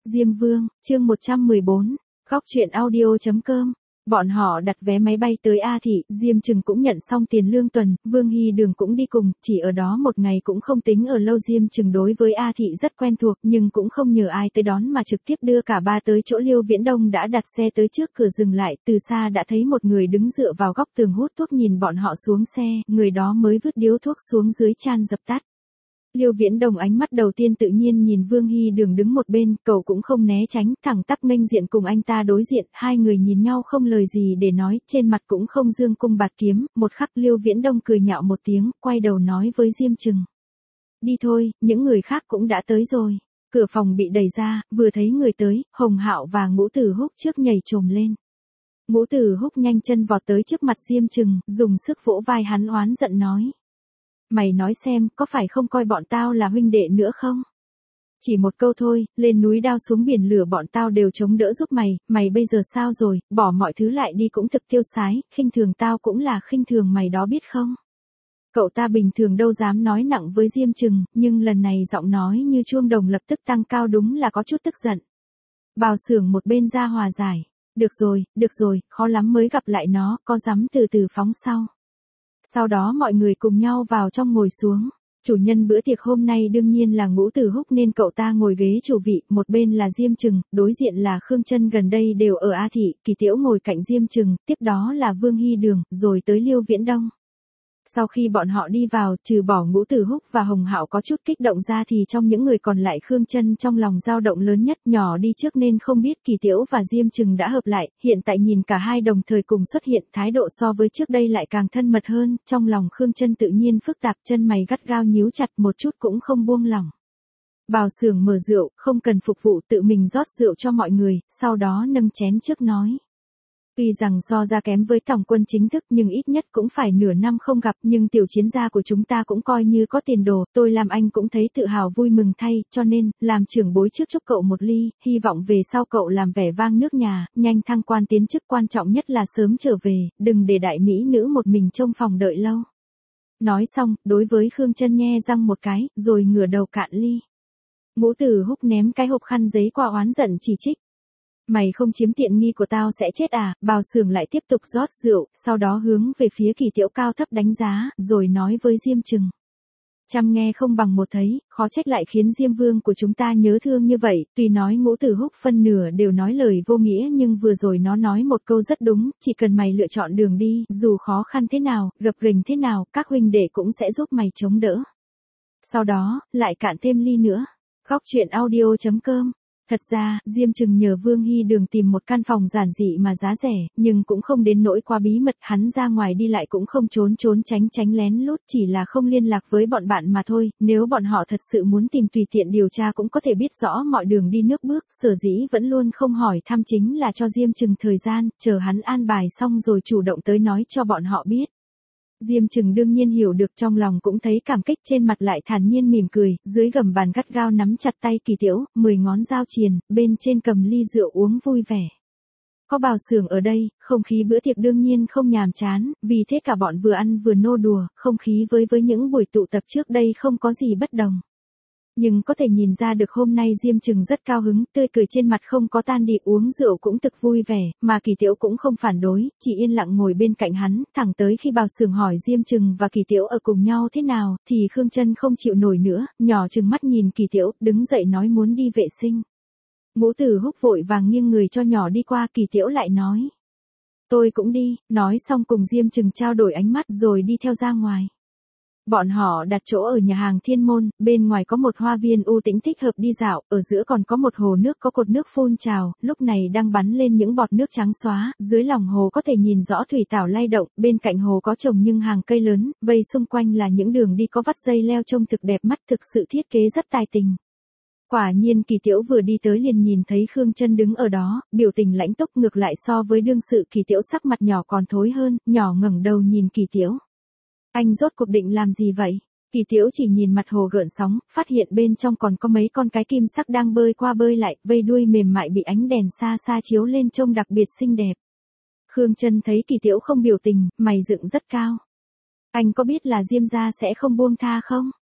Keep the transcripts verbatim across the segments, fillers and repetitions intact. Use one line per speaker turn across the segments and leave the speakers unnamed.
Diêm Vương, chương một trăm mười bốn, Góc truyện audio chấm com. Bọn họ đặt vé máy bay tới A Thị, Diêm Trừng cũng nhận xong tiền lương tuần, Vương Hy Đường cũng đi cùng, chỉ ở đó một ngày cũng không tính ở lâu. Diêm Trừng đối với A Thị rất quen thuộc nhưng cũng không nhờ ai tới đón mà trực tiếp đưa cả ba tới chỗ Liêu Viễn Đông đã đặt xe tới trước cửa dừng lại, từ xa đã thấy một người đứng dựa vào góc tường hút thuốc nhìn bọn họ xuống xe, người đó mới vứt điếu thuốc xuống dưới chan dập tắt. Liêu Viễn Đông ánh mắt đầu tiên tự nhiên nhìn Vương Hy Đường đứng một bên, cậu cũng không né tránh, thẳng tắp nghênh diện cùng anh ta đối diện, hai người nhìn nhau không lời gì để nói, trên mặt cũng không dương cung bạt kiếm, một khắc Liêu Viễn Đông cười nhạo một tiếng, quay đầu nói với Diêm Trừng. Đi thôi, những người khác cũng đã tới rồi. Cửa phòng bị đẩy ra, vừa thấy người tới, Hồng Hạo và Ngũ Tử Húc trước nhảy chồm lên. Ngũ Tử Húc nhanh chân vọt tới trước mặt Diêm Trừng, dùng sức vỗ vai hắn oán giận nói. Mày nói xem, có phải không coi bọn tao là huynh đệ nữa không? Chỉ một câu thôi, lên núi đao xuống biển lửa bọn tao đều chống đỡ giúp mày, mày bây giờ sao rồi, bỏ mọi thứ lại đi cũng thực tiêu sái, khinh thường tao cũng là khinh thường mày đó biết không? Cậu ta bình thường đâu dám nói nặng với Diêm Trừng, nhưng lần này giọng nói như chuông đồng lập tức tăng cao, đúng là có chút tức giận. Bào Xưởng một bên ra hòa giải. Được rồi, được rồi, khó lắm mới gặp lại nó, có dám từ từ phóng sau. Sau đó mọi người cùng nhau vào trong ngồi xuống. Chủ nhân bữa tiệc hôm nay đương nhiên là Ngũ Tử Húc nên cậu ta ngồi ghế chủ vị, một bên là Diêm Trừng, đối diện là Khương Chân, gần đây đều ở A Thị, Kỳ Tiễu ngồi cạnh Diêm Trừng, tiếp đó là Vương Hy Đường, rồi tới Liêu Viễn Đông. Sau khi bọn họ đi vào, trừ bỏ Ngũ Tử Húc và Hồng Hạo có chút kích động ra thì trong những người còn lại Khương Chân trong lòng dao động lớn nhất, nhỏ đi trước nên không biết Kỳ Tiễu và Diêm Trừng đã hợp lại, hiện tại nhìn cả hai đồng thời cùng xuất hiện, thái độ so với trước đây lại càng thân mật hơn, trong lòng Khương Chân tự nhiên phức tạp, chân mày gắt gao nhíu chặt một chút cũng không buông lỏng. Bào Xưởng mở rượu, không cần phục vụ, tự mình rót rượu cho mọi người, sau đó nâng chén trước nói. Tuy rằng so ra kém với tổng quân chính thức nhưng ít nhất cũng phải nửa năm không gặp, nhưng tiểu chiến gia của chúng ta cũng coi như có tiền đồ, tôi làm anh cũng thấy tự hào vui mừng thay, cho nên, làm trưởng bối trước chúc cậu một ly, hy vọng về sau cậu làm vẻ vang nước nhà, nhanh thăng quan tiến chức, quan trọng nhất là sớm trở về, đừng để đại mỹ nữ một mình trông phòng đợi lâu. Nói xong, đối với Khương Chân nhe răng một cái, rồi ngửa đầu cạn ly. Ngũ Tử Húc ném cái hộp khăn giấy qua oán giận chỉ trích. Mày không chiếm tiện nghi của tao sẽ chết à? Bào Xưởng lại tiếp tục rót rượu, sau đó hướng về phía Kỳ Tiễu cao thấp đánh giá, rồi nói với Diêm Trừng. Trăm nghe không bằng một thấy, khó trách lại khiến Diêm Vương của chúng ta nhớ thương như vậy, tuy nói Ngũ Tử Húc phân nửa đều nói lời vô nghĩa nhưng vừa rồi nó nói một câu rất đúng, chỉ cần mày lựa chọn đường đi, dù khó khăn thế nào, gập ghềnh thế nào, các huynh đệ cũng sẽ giúp mày chống đỡ. Sau đó, lại cạn thêm ly nữa. Góc truyện audio chấm com. Thật ra, Diêm Trừng nhờ Vương Hy Đường tìm một căn phòng giản dị mà giá rẻ, nhưng cũng không đến nỗi quá bí mật, hắn ra ngoài đi lại cũng không trốn trốn tránh tránh lén lút, chỉ là không liên lạc với bọn bạn mà thôi, nếu bọn họ thật sự muốn tìm tùy tiện điều tra cũng có thể biết rõ mọi đường đi nước bước, sở dĩ vẫn luôn không hỏi thăm chính là cho Diêm Trừng thời gian, chờ hắn an bài xong rồi chủ động tới nói cho bọn họ biết. Diêm Trừng đương nhiên hiểu được, trong lòng cũng thấy cảm kích, trên mặt lại thản nhiên mỉm cười, dưới gầm bàn gắt gao nắm chặt tay Kỳ Tiễu, mười ngón giao triền, bên trên cầm ly rượu uống vui vẻ. Có Bào Xưởng ở đây, không khí bữa tiệc đương nhiên không nhàm chán, vì thế cả bọn vừa ăn vừa nô đùa, không khí với với những buổi tụ tập trước đây không có gì bất đồng. Nhưng có thể nhìn ra được hôm nay Diêm Trừng rất cao hứng, tươi cười trên mặt không có tan đi, uống rượu cũng thực vui vẻ, mà Kỳ Tiễu cũng không phản đối, chỉ yên lặng ngồi bên cạnh hắn, thẳng tới khi Bào Xưởng hỏi Diêm Trừng và Kỳ Tiễu ở cùng nhau thế nào, thì Khương Chân không chịu nổi nữa, nhỏ trừng mắt nhìn Kỳ Tiễu, đứng dậy nói muốn đi vệ sinh. Ngũ Tử Húc vội vàng nghiêng người cho nhỏ đi qua, Kỳ Tiễu lại nói. Tôi cũng đi, nói xong cùng Diêm Trừng trao đổi ánh mắt rồi đi theo ra ngoài. Bọn họ đặt chỗ ở nhà hàng Thiên Môn, bên ngoài có một hoa viên u tĩnh thích hợp đi dạo, ở giữa còn có một hồ nước có cột nước phun trào, lúc này đang bắn lên những bọt nước trắng xóa, dưới lòng hồ có thể nhìn rõ thủy tảo lay động, bên cạnh hồ có trồng những hàng cây lớn, vây xung quanh là những đường đi có vắt dây leo trông thực đẹp mắt, thực sự thiết kế rất tài tình. Quả nhiên Kỳ Tiễu vừa đi tới liền nhìn thấy Khương Chân đứng ở đó, biểu tình lãnh túc, ngược lại so với đương sự Kỳ Tiễu sắc mặt nhỏ còn thối hơn, nhỏ ngẩng đầu nhìn Kỳ Tiễu. Anh rốt cuộc định làm gì vậy? Kỳ Tiễu chỉ nhìn mặt hồ gợn sóng, phát hiện bên trong còn có mấy con cái kim sắc đang bơi qua bơi lại, vây đuôi mềm mại bị ánh đèn xa xa chiếu lên trông đặc biệt xinh đẹp. Khương Chân thấy Kỳ Tiễu không biểu tình, mày dựng rất cao. Anh có biết là Diêm gia sẽ không buông tha không?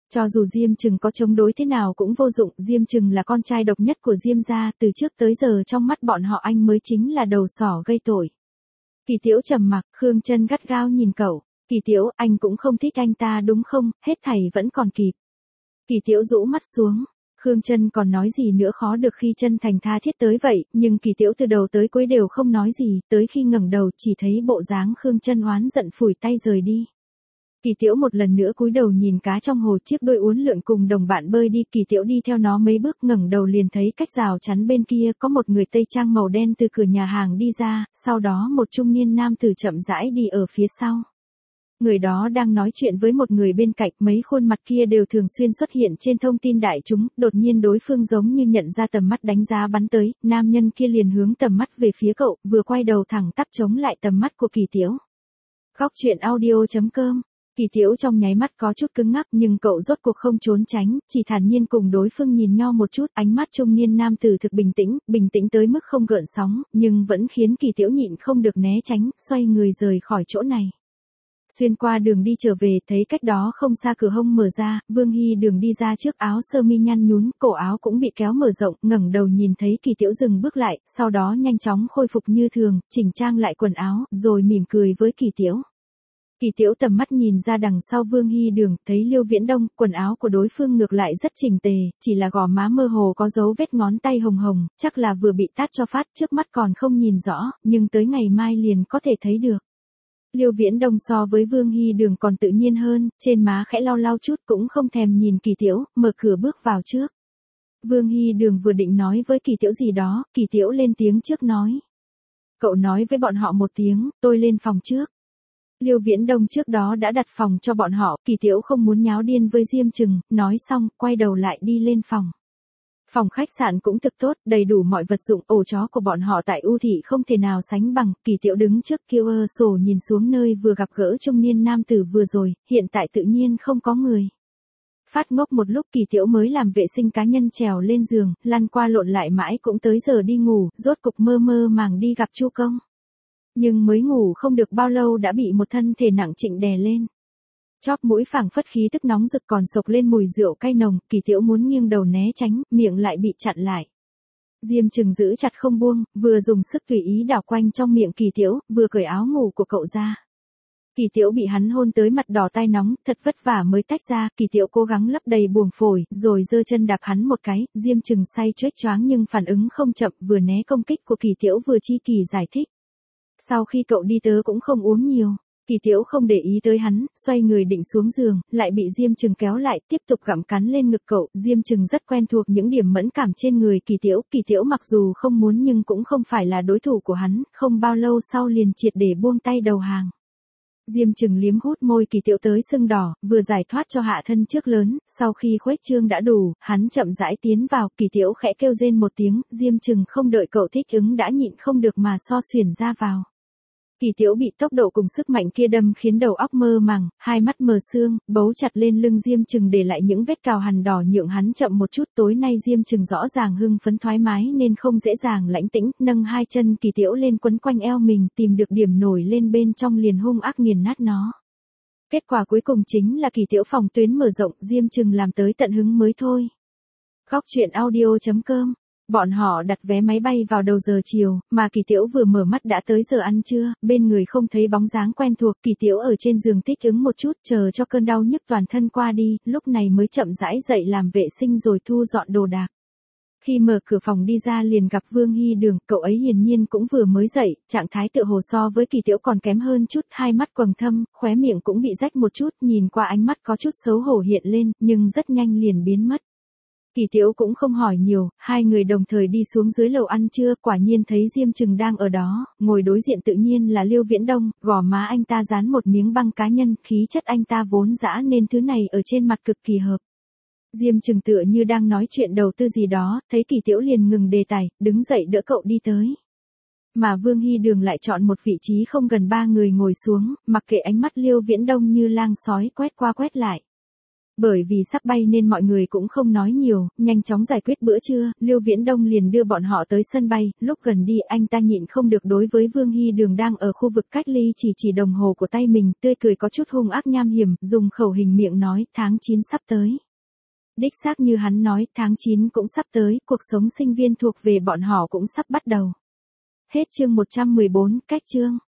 Cho dù Diêm Trừng có chống đối thế nào cũng vô dụng, Diêm Trừng là con trai độc nhất của Diêm gia, từ trước tới giờ trong mắt bọn họ anh mới chính là đầu sỏ gây tội. Kỳ Tiễu trầm mặc, Khương Chân gắt gao nhìn cậu, Kỳ Tiễu, anh cũng không thích anh ta đúng không, hết thảy vẫn còn kịp. Kỳ Tiễu rũ mắt xuống, Khương Chân còn nói gì nữa khó được khi chân thành tha thiết tới vậy, nhưng Kỳ Tiễu từ đầu tới cuối đều không nói gì, tới khi ngẩng đầu chỉ thấy bộ dáng Khương Chân oán giận phủi tay rời đi. Kỳ Tiễu một lần nữa cúi đầu nhìn cá trong hồ, chiếc đuôi uốn lượn cùng đồng bạn bơi đi, Kỳ Tiễu đi theo nó mấy bước, ngẩng đầu liền thấy cách rào chắn bên kia có một người tây trang màu đen từ cửa nhà hàng đi ra, sau đó một trung niên nam tử chậm rãi đi ở phía sau. Người đó đang nói chuyện với một người bên cạnh, mấy khuôn mặt kia đều thường xuyên xuất hiện trên thông tin đại chúng, đột nhiên đối phương giống như nhận ra tầm mắt đánh giá bắn tới, nam nhân kia liền hướng tầm mắt về phía cậu, vừa quay đầu thẳng tắp chống lại tầm mắt của Kỳ Tiễu. Góc truyện audio chấm com. Kỳ Tiễu trong nháy mắt có chút cứng ngắc nhưng cậu rốt cuộc không trốn tránh, chỉ thản nhiên cùng đối phương nhìn nhau một chút, ánh mắt trung niên nam tử thực bình tĩnh, bình tĩnh tới mức không gợn sóng, nhưng vẫn khiến Kỳ Tiễu nhịn không được né tránh, xoay người rời khỏi chỗ này. Xuyên qua đường đi trở về, thấy cách đó không xa cửa hông mở ra, Vương Hy Đường đi ra trước, áo sơ mi nhăn nhún, cổ áo cũng bị kéo mở rộng, ngẩng đầu nhìn thấy Kỳ Tiễu dừng bước lại, sau đó nhanh chóng khôi phục như thường, chỉnh trang lại quần áo, rồi mỉm cười với Kỳ Tiễu. Kỳ Tiễu tầm mắt nhìn ra đằng sau Vương Hy Đường, thấy Liêu Viễn Đông, quần áo của đối phương ngược lại rất chỉnh tề, chỉ là gò má mơ hồ có dấu vết ngón tay hồng hồng, chắc là vừa bị tát cho phát, trước mắt còn không nhìn rõ, nhưng tới ngày mai liền có thể thấy được. Liêu Viễn Đông so với Vương Hy Đường còn tự nhiên hơn, trên má khẽ lau lau chút cũng không thèm nhìn Kỳ Tiễu, mở cửa bước vào trước. Vương Hy Đường vừa định nói với Kỳ Tiễu gì đó, Kỳ Tiễu lên tiếng trước nói. Cậu nói với bọn họ một tiếng, tôi lên phòng trước. Liêu Viễn Đông trước đó đã đặt phòng cho bọn họ, Kỳ Tiễu không muốn nháo điên với Diêm Trừng, nói xong, quay đầu lại đi lên phòng. Phòng khách sạn cũng thực tốt, đầy đủ mọi vật dụng, ổ chó của bọn họ tại U thị không thể nào sánh bằng, Kỳ Tiễu đứng trước kia ơ sổ nhìn xuống nơi vừa gặp gỡ trung niên nam tử vừa rồi, hiện tại tự nhiên không có người. Phát ngốc một lúc Kỳ Tiễu mới làm vệ sinh cá nhân trèo lên giường, lăn qua lộn lại mãi cũng tới giờ đi ngủ, rốt cục mơ mơ màng đi gặp Chu Công. Nhưng mới ngủ không được bao lâu đã bị một thân thể nặng trĩnh đè lên. Chóp mũi phảng phất khí tức nóng rực còn sộc lên mùi rượu cay nồng, Kỳ Tiễu muốn nghiêng đầu né tránh, miệng lại bị chặn lại. Diêm Trừng giữ chặt không buông, vừa dùng sức tùy ý đảo quanh trong miệng Kỳ Tiễu, vừa cởi áo ngủ của cậu ra. Kỳ Tiễu bị hắn hôn tới mặt đỏ tai nóng, thật vất vả mới tách ra, Kỳ Tiễu cố gắng lấp đầy buồng phổi, rồi giơ chân đạp hắn một cái, Diêm Trừng say choếch choáng nhưng phản ứng không chậm, vừa né công kích của Kỳ Tiễu vừa chi kỳ giải thích. Sau khi cậu đi tớ cũng không uống nhiều. Kỳ Tiễu không để ý tới hắn, xoay người định xuống giường, lại bị Diêm Trừng kéo lại, tiếp tục gặm cắn lên ngực cậu. Diêm Trừng rất quen thuộc những điểm mẫn cảm trên người Kỳ Tiễu, Kỳ Tiễu mặc dù không muốn nhưng cũng không phải là đối thủ của hắn, không bao lâu sau liền triệt để buông tay đầu hàng. Diêm Trừng liếm hút môi Kỳ Tiễu tới sưng đỏ, vừa giải thoát cho hạ thân trước lớn, sau khi khuếch trương đã đủ, hắn chậm rãi tiến vào, Kỳ Tiễu khẽ kêu rên một tiếng, Diêm Trừng không đợi cậu thích ứng đã nhịn không được mà so xuyển ra vào. Kỳ Tiễu bị tốc độ cùng sức mạnh kia đâm khiến đầu óc mơ màng, hai mắt mờ sương, bấu chặt lên lưng Diêm Trừng để lại những vết cào hằn đỏ nhượng hắn chậm một chút. Tối nay Diêm Trừng rõ ràng hưng phấn thoải mái nên không dễ dàng lãnh tĩnh, nâng hai chân Kỳ Tiễu lên quấn quanh eo mình, tìm được điểm nổi lên bên trong liền hung ác nghiền nát nó. Kết quả cuối cùng chính là Kỳ Tiễu phòng tuyến mở rộng, Diêm Trừng làm tới tận hứng mới thôi. Góc truyện audio chấm com. Bọn họ đặt vé máy bay vào đầu giờ chiều, mà Kỳ Tiễu vừa mở mắt đã tới giờ ăn trưa, bên người không thấy bóng dáng quen thuộc, Kỳ Tiễu ở trên giường thích ứng một chút, chờ cho cơn đau nhức toàn thân qua đi, lúc này mới chậm rãi dậy làm vệ sinh rồi thu dọn đồ đạc. Khi mở cửa phòng đi ra liền gặp Vương Hy Đường, cậu ấy hiển nhiên cũng vừa mới dậy, trạng thái tựa hồ so với Kỳ Tiễu còn kém hơn chút, hai mắt quầng thâm, khóe miệng cũng bị rách một chút, nhìn qua ánh mắt có chút xấu hổ hiện lên, nhưng rất nhanh liền biến mất. Kỳ Tiễu cũng không hỏi nhiều, hai người đồng thời đi xuống dưới lầu ăn trưa, quả nhiên thấy Diêm Trừng đang ở đó, ngồi đối diện tự nhiên là Liêu Viễn Đông, gò má anh ta dán một miếng băng cá nhân, khí chất anh ta vốn dã nên thứ này ở trên mặt cực kỳ hợp. Diêm Trừng tựa như đang nói chuyện đầu tư gì đó, thấy Kỳ Tiễu liền ngừng đề tài, đứng dậy đỡ cậu đi tới. Mà Vương Hy Đường lại chọn một vị trí không gần ba người ngồi xuống, mặc kệ ánh mắt Liêu Viễn Đông như lang sói quét qua quét lại. Bởi vì sắp bay nên mọi người cũng không nói nhiều, nhanh chóng giải quyết bữa trưa, Lưu Viễn Đông liền đưa bọn họ tới sân bay, lúc gần đi anh ta nhịn không được đối với Vương Hy Đường đang ở khu vực cách ly chỉ chỉ đồng hồ của tay mình, tươi cười có chút hung ác nham hiểm, dùng khẩu hình miệng nói, tháng chín sắp tới. Đích xác như hắn nói, tháng chín cũng sắp tới, cuộc sống sinh viên thuộc về bọn họ cũng sắp bắt đầu. Hết chương một trăm mười bốn, cách chương.